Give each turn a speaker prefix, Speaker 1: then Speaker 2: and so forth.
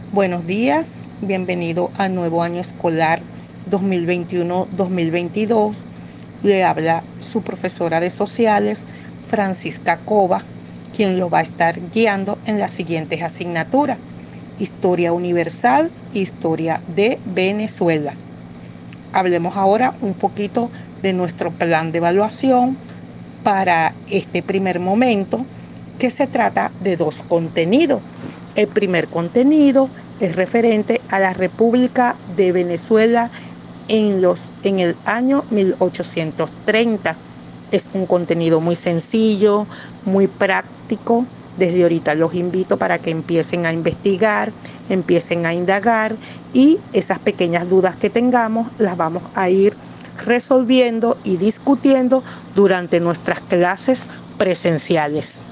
Speaker 1: Buenos días, bienvenido al nuevo año escolar 2021-2022. Le habla su profesora de sociales, Francisca Cova, quien lo va a estar guiando en las siguientes asignaturas: Historia Universal, Historia de Venezuela. Hablemos ahora un poquito de nuestro plan de evaluación para este primer momento, que se trata de dos contenidos. El primer contenido es referente a la República de Venezuela en el año 1830. Es un contenido muy sencillo, muy práctico. Desde ahorita los invito para que empiecen a investigar, empiecen a indagar, y esas pequeñas dudas que tengamos las vamos a ir resolviendo y discutiendo durante nuestras clases presenciales.